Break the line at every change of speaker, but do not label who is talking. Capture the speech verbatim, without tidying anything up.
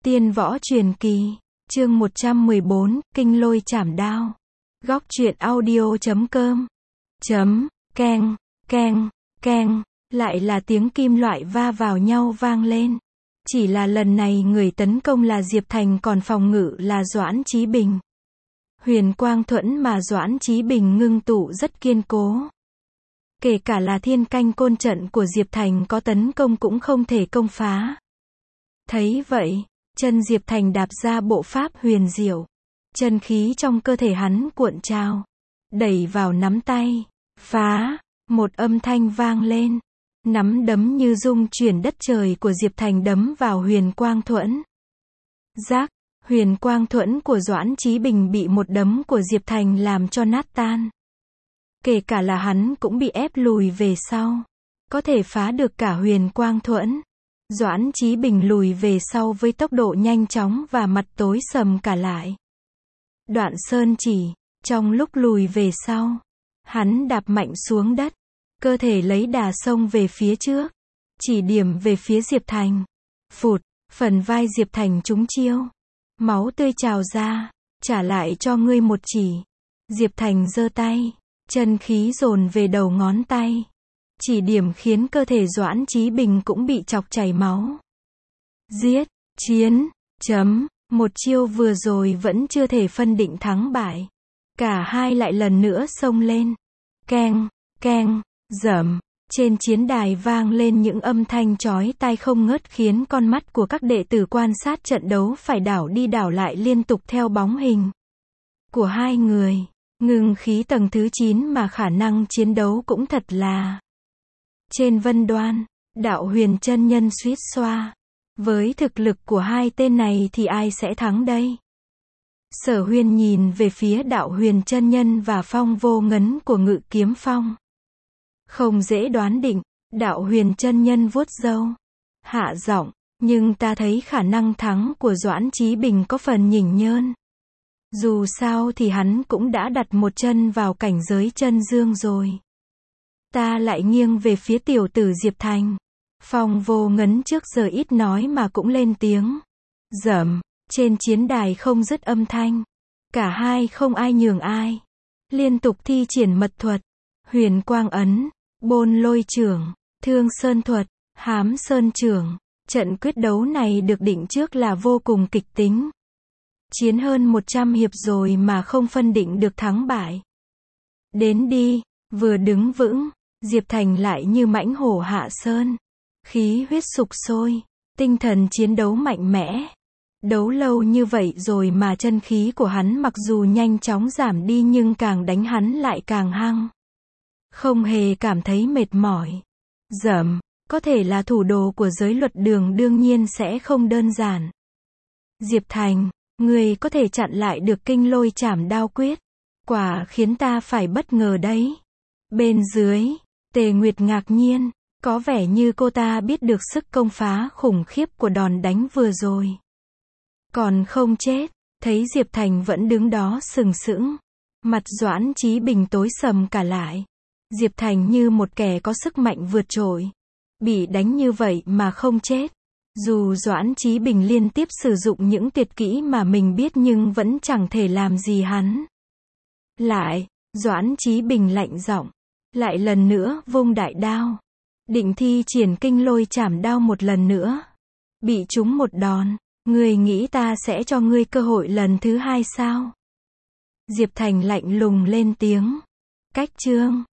Tiên võ truyền kỳ, chương một trăm mười bốn, kinh lôi chảm đao. Góc truyện audio chấm com. Chấm, keng, keng, keng, lại là tiếng kim loại va vào nhau vang lên. Chỉ là lần này người tấn công là Diệp Thành còn phòng ngự là Doãn Chí Bình. Huyền quang thuẫn mà Doãn Chí Bình ngưng tụ rất kiên cố. Kể cả là thiên canh côn trận của Diệp Thành có tấn công cũng không thể công phá. Thấy vậy, chân Diệp Thành đạp ra bộ pháp huyền diệu. Chân khí trong cơ thể hắn cuộn trào, đẩy vào nắm tay, phá, một âm thanh vang lên. Nắm đấm như rung chuyển đất trời của Diệp Thành đấm vào huyền quang thuẫn. Rác, huyền quang thuẫn của Doãn Chí Bình bị một đấm của Diệp Thành làm cho nát tan. Kể cả là hắn cũng bị ép lùi về sau. Có thể phá được cả huyền quang thuẫn. Doãn Chí Bình lùi về sau với tốc độ nhanh chóng và mặt tối sầm cả lại. Đoạn sơn chỉ, trong lúc lùi về sau, hắn đạp mạnh xuống đất, cơ thể lấy đà xông về phía trước, chỉ điểm về phía Diệp Thành. Phụt, phần vai Diệp Thành trúng chiêu, máu tươi trào ra, trả lại cho ngươi một chỉ. Diệp Thành giơ tay, chân khí dồn về đầu ngón tay. Chỉ điểm khiến cơ thể Doãn Chí Bình cũng bị chọc chảy máu. Giết, chiến, chấm, một chiêu vừa rồi vẫn chưa thể phân định thắng bại. Cả hai lại lần nữa xông lên. Keng, keng, dầm, trên chiến đài vang lên những âm thanh chói tai không ngớt khiến con mắt của các đệ tử quan sát trận đấu phải đảo đi đảo lại liên tục theo bóng hình của hai người. Ngưng khí tầng thứ chín mà khả năng chiến đấu cũng thật là. Trên vân đoan, Đạo Huyền chân nhân suýt xoa. Với thực lực của hai tên này thì ai sẽ thắng đây? Sở Huyên nhìn về phía Đạo Huyền chân nhân và Phong Vô Ngấn của Ngự Kiếm Phong. Không dễ đoán định, Đạo Huyền chân nhân vuốt râu, hạ giọng, nhưng ta thấy khả năng thắng của Doãn Chí Bình có phần nhỉnh nhơn. Dù sao thì hắn cũng đã đặt một chân vào cảnh giới chân dương rồi. Ta lại nghiêng về phía tiểu tử Diệp Thành. Phong Vô Ngấn trước giờ ít nói mà cũng lên tiếng. Dầm, trên chiến đài không dứt âm thanh. Cả hai không ai nhường ai. Liên tục thi triển mật thuật, huyền quang ấn, bôn lôi trưởng, thương sơn thuật, hám sơn trưởng. Trận quyết đấu này được định trước là vô cùng kịch tính. Chiến hơn một trăm hiệp rồi mà không phân định được thắng bại. Đến đi, vừa đứng vững, Diệp Thành lại như mãnh hổ hạ sơn. Khí huyết sục sôi, tinh thần chiến đấu mạnh mẽ. Đấu lâu như vậy rồi mà chân khí của hắn mặc dù nhanh chóng giảm đi nhưng càng đánh hắn lại càng hăng. Không hề cảm thấy mệt mỏi. Dầm, có thể là thủ đồ của giới luật đường đương nhiên sẽ không đơn giản. Diệp Thành, người có thể chặn lại được kinh lôi chảm đao quyết. Quả khiến ta phải bất ngờ đấy. Bên dưới, Tề Nguyệt ngạc nhiên. Có vẻ như cô ta biết được sức công phá khủng khiếp của đòn đánh vừa rồi. Còn không chết, thấy Diệp Thành vẫn đứng đó sừng sững. Mặt Doãn Chí Bình tối sầm cả lại. Diệp Thành như một kẻ có sức mạnh vượt trội. Bị đánh như vậy mà không chết. Dù Doãn Chí Bình liên tiếp sử dụng những tuyệt kỹ mà mình biết nhưng vẫn chẳng thể làm gì hắn. Lại, Doãn Chí Bình lạnh giọng, lại lần nữa vung đại đao. Định thi triển kinh lôi chảm đao một lần nữa. Bị trúng một đòn, ngươi nghĩ ta sẽ cho ngươi cơ hội lần thứ hai sao? Diệp Thành lạnh lùng lên tiếng. Cách chương.